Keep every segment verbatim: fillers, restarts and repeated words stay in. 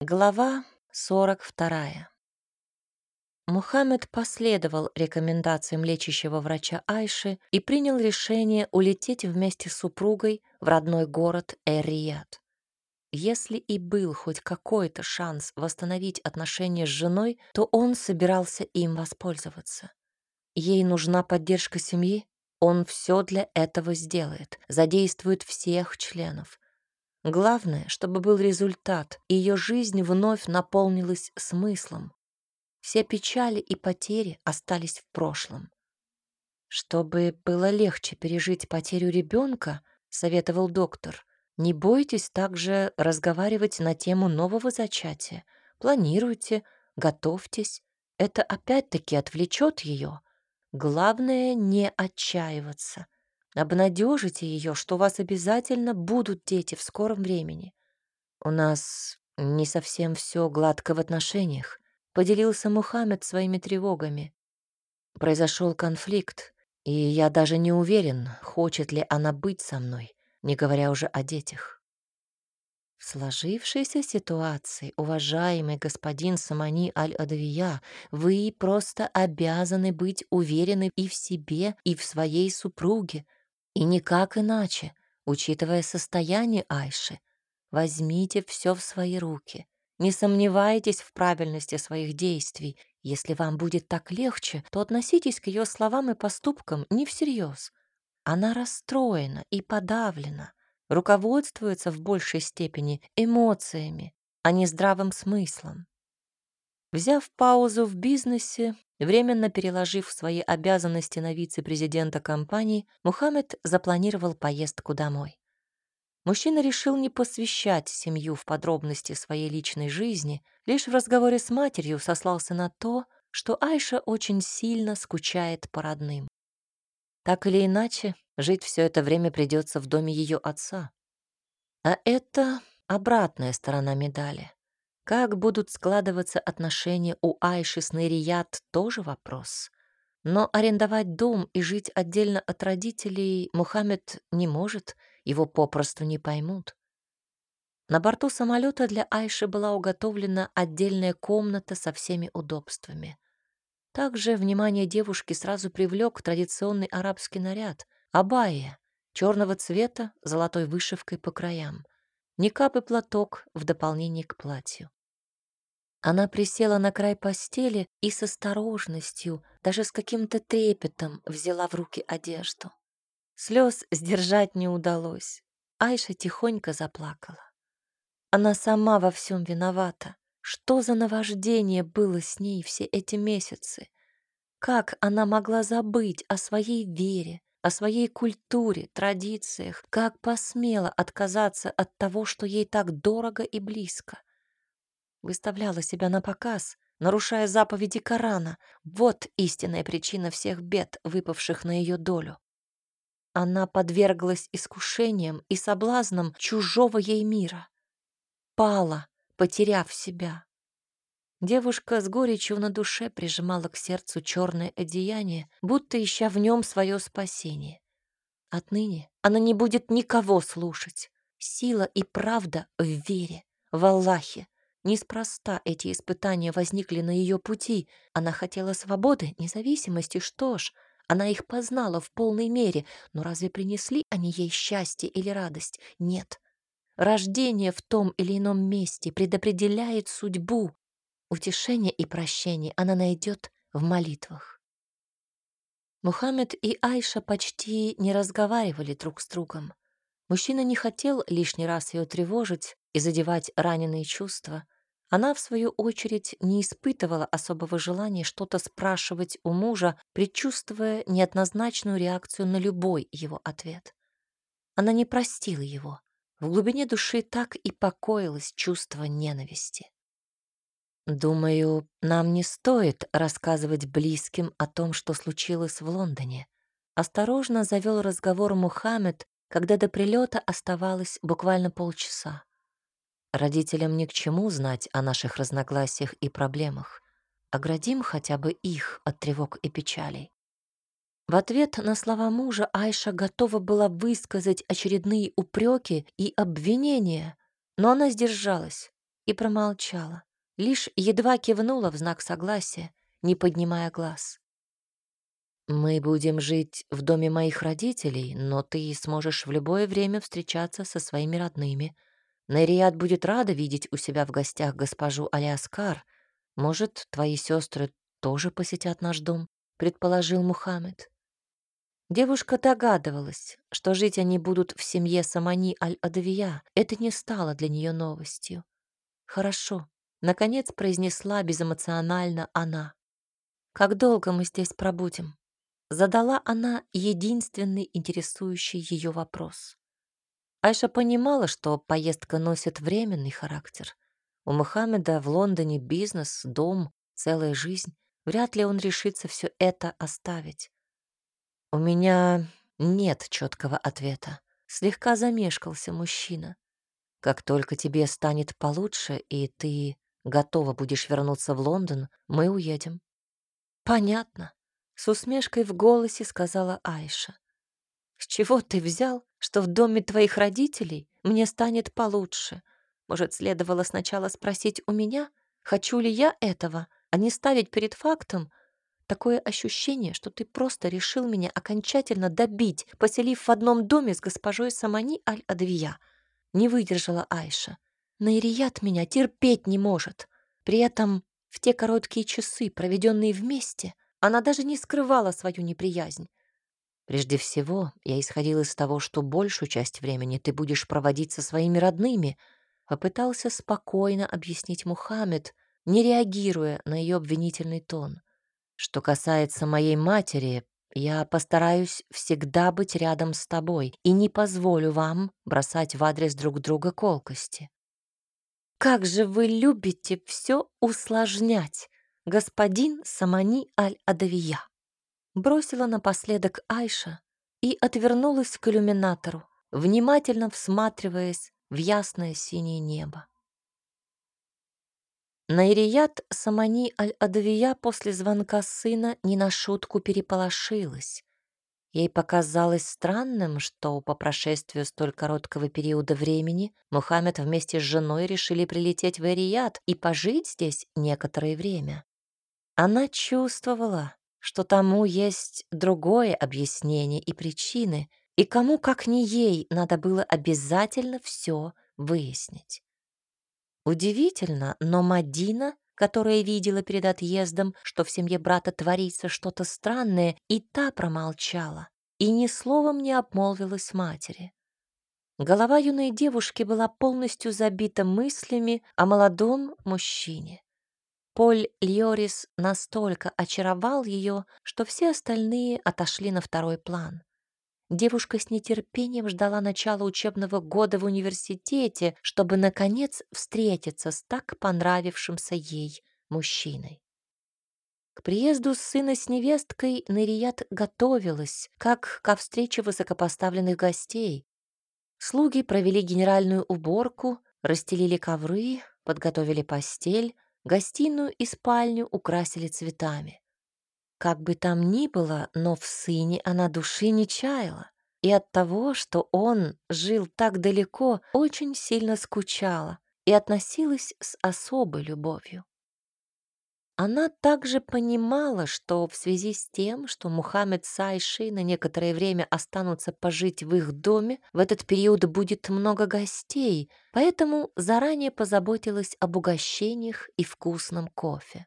Глава сорок вторая. Мухаммед последовал рекомендациям лечащего врача Айши и принял решение улететь вместе с супругой в родной город Эр-Рияд. Если и был хоть какой-то шанс восстановить отношения с женой, то он собирался им воспользоваться. Ей нужна поддержка семьи, он все для этого сделает, задействует всех членов. Главное, чтобы был результат, и ее жизнь вновь наполнилась смыслом. Все печали и потери остались в прошлом. Чтобы было легче пережить потерю ребенка, советовал доктор, не бойтесь также разговаривать на тему нового зачатия. Планируйте, готовьтесь. Это опять-таки отвлечет ее. Главное — не отчаиваться. Обнадежите ее, что у вас обязательно будут дети в скором времени. У нас не совсем все гладко в отношениях, поделился Мухаммед своими тревогами. Произошел конфликт, и я даже не уверен, хочет ли она быть со мной, не говоря уже о детях. В сложившейся ситуации, уважаемый господин Самани Аль-Адавия, вы просто обязаны быть уверены и в себе, и в своей супруге, и никак иначе, учитывая состояние Айши. Возьмите все в свои руки. Не сомневайтесь в правильности своих действий. Если вам будет так легче, то относитесь к ее словам и поступкам не всерьез. Она расстроена и подавлена, руководствуется в большей степени эмоциями, а не здравым смыслом. Взяв паузу в бизнесе, временно переложив свои обязанности на вице-президента компании, Мухаммед запланировал поездку домой. Мужчина решил не посвящать семью в подробности своей личной жизни, лишь в разговоре с матерью сослался на то, что Айша очень сильно скучает по родным. Так или иначе, жить все это время придется в доме ее отца. А это обратная сторона медали. Как будут складываться отношения у Айши с Нейрият, тоже вопрос. Но арендовать дом и жить отдельно от родителей Мухаммед не может, его попросту не поймут. На борту самолета для Айши была уготовлена отдельная комната со всеми удобствами. Также внимание девушки сразу привлек традиционный арабский наряд — абайя, черного цвета, с золотой вышивкой по краям, никап и платок в дополнение к платью. Она присела на край постели и с осторожностью, даже с каким-то трепетом взяла в руки одежду. Слез сдержать не удалось. Айша тихонько заплакала. Она сама во всем виновата. Что за наваждение было с ней все эти месяцы? Как она могла забыть о своей вере, о своей культуре, традициях? Как посмела отказаться от того, что ей так дорого и близко? Выставляла себя на показ, нарушая заповеди Корана. Вот истинная причина всех бед, выпавших на ее долю. Она подверглась искушениям и соблазнам чужого ей мира. Пала, потеряв себя. Девушка с горечью на душе прижимала к сердцу черное одеяние, будто ища в нем свое спасение. Отныне она не будет никого слушать. Сила и правда в вере, в Аллахе. Неспроста эти испытания возникли на ее пути. Она хотела свободы, независимости, что ж, она их познала в полной мере, но разве принесли они ей счастье или радость? Нет. Рождение в том или ином месте предопределяет судьбу. Утешение и прощение она найдет в молитвах. Мухаммед и Айша почти не разговаривали друг с другом. Мужчина не хотел лишний раз ее тревожить и задевать раненые чувства. Она, в свою очередь, не испытывала особого желания что-то спрашивать у мужа, предчувствуя неоднозначную реакцию на любой его ответ. Она не простила его. В глубине души так и покоилось чувство ненависти. «Думаю, нам не стоит рассказывать близким о том, что случилось в Лондоне». Осторожно завел разговор Мухаммед, когда до прилета оставалось буквально полчаса. Родителям ни к чему знать о наших разногласиях и проблемах. Оградим хотя бы их от тревог и печалей. В ответ на слова мужа Айша готова была высказать очередные упреки и обвинения, но она сдержалась. и промолчала, лишь едва кивнула в знак согласия, не поднимая глаз. «Мы будем жить в доме моих родителей, но ты сможешь в любое время встречаться со своими родными. Найрият будет рада видеть у себя в гостях госпожу Алиаскар. Может, твои сестры тоже посетят наш дом?» — предположил Мухаммед. Девушка догадывалась, что жить они будут в семье Самани Аль-Адавия. Это не стало для нее новостью. «Хорошо», — наконец произнесла безэмоционально она. «Как долго мы здесь пробудем?» Задала она единственный интересующий ее вопрос. Айша понимала, что поездка носит временный характер. У Мухаммеда в Лондоне бизнес, дом, целая жизнь. Вряд ли он решится все это оставить. «У меня нет четкого ответа», — слегка замешкался мужчина. «Как только тебе станет получше, и ты готова будешь вернуться в Лондон, мы уедем». «Понятно», — с усмешкой в голосе сказала Айша. «С чего ты взял, что в доме твоих родителей мне станет получше? Может, следовало сначала спросить у меня, хочу ли я этого, а не ставить перед фактом? Такое ощущение, что ты просто решил меня окончательно добить, поселив в одном доме с госпожой Самани Аль-Адвия». Не выдержала Айша. Найрият меня терпеть не может. При этом в те короткие часы, проведенные вместе, она даже не скрывала свою неприязнь. «Прежде всего, я исходил из того, что большую часть времени ты будешь проводить со своими родными», попытался спокойно объяснить Мухаммед, не реагируя на ее обвинительный тон. «Что касается моей матери, я постараюсь всегда быть рядом с тобой и не позволю вам бросать в адрес друг друга колкости». «Как же вы любите все усложнять, господин Самани Аль-Адавия!» Бросила напоследок Айша и отвернулась к иллюминатору, внимательно всматриваясь в ясное синее небо. Найрият Самани Аль-Адавия после звонка сына не на шутку переполошилась. Ей показалось странным, что по прошествию столь короткого периода времени Мухаммед вместе с женой решили прилететь в Эр-Рияд и пожить здесь некоторое время. Она чувствовала, что тому есть другое объяснение и причины, и кому, как не ей, надо было обязательно все выяснить. Удивительно, но Мадина, которая видела перед отъездом, что в семье брата творится что-то странное, и та промолчала, и ни словом не обмолвилась матери. Голова юной девушки была полностью забита мыслями о молодом мужчине. Поль Льорис настолько очаровал ее, что все остальные отошли на второй план. Девушка с нетерпением ждала начала учебного года в университете, чтобы, наконец, встретиться с так понравившимся ей мужчиной. К приезду сына с невесткой Нарият готовилась, как ко встрече высокопоставленных гостей. Слуги провели генеральную уборку, расстелили ковры, подготовили постель, гостиную и спальню украсили цветами. Как бы там ни было, но в сыне она души не чаяла, и от того, что он жил так далеко, очень сильно скучала и относилась с особой любовью. Она также понимала, что в связи с тем, что Мухаммед с Айшей на некоторое время останутся пожить в их доме, в этот период будет много гостей, поэтому заранее позаботилась об угощениях и вкусном кофе.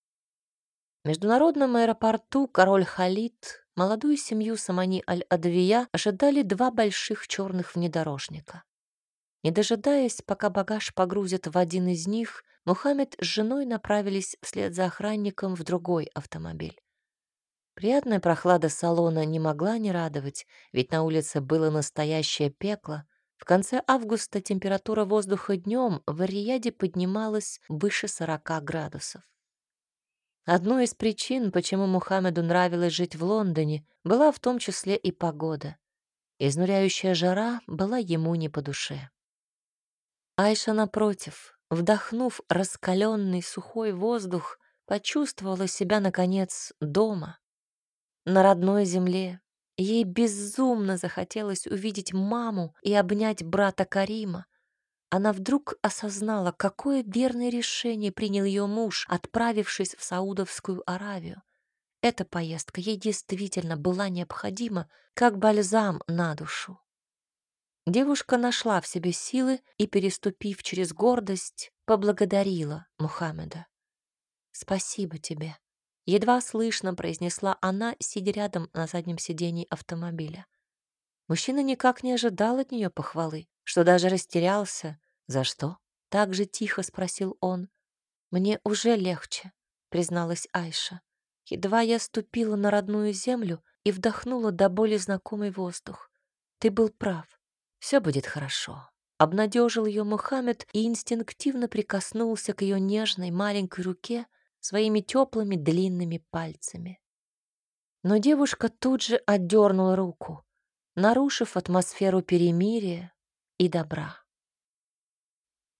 В международном аэропорту король Халид, молодую семью Самани Аль-Адвия ожидали два больших черных внедорожника. Не дожидаясь, пока багаж погрузят в один из них, Мухаммед с женой направились вслед за охранником в другой автомобиль. Приятная прохлада салона не могла не радовать, ведь на улице было настоящее пекло. В конце августа температура воздуха днем в Эр-Рияде поднималась выше сорока градусов. Одной из причин, почему Мухаммеду нравилось жить в Лондоне, была в том числе и погода. Изнуряющая жара была ему не по душе. Айша, напротив, вдохнув раскаленный сухой воздух, почувствовала себя, наконец, дома, на родной земле. Ей безумно захотелось увидеть маму и обнять брата Карима. Она вдруг осознала, какое верное решение принял ее муж, отправившись в Саудовскую Аравию. Эта поездка ей действительно была необходима, как бальзам на душу. Девушка нашла в себе силы и, переступив через гордость, поблагодарила Мухаммеда. «Спасибо тебе», — едва слышно произнесла она, сидя рядом на заднем сидении автомобиля. Мужчина никак не ожидал от нее похвалы, что даже растерялся. «За что?» — так же тихо спросил он. «Мне уже легче», — призналась Айша. «Едва я ступила на родную землю и вдохнула до боли знакомый воздух. Ты был прав. Все будет хорошо». Обнадежил ее Мухаммед и инстинктивно прикоснулся к ее нежной маленькой руке своими теплыми длинными пальцами. Но девушка тут же отдернула руку, нарушив атмосферу перемирия и добра.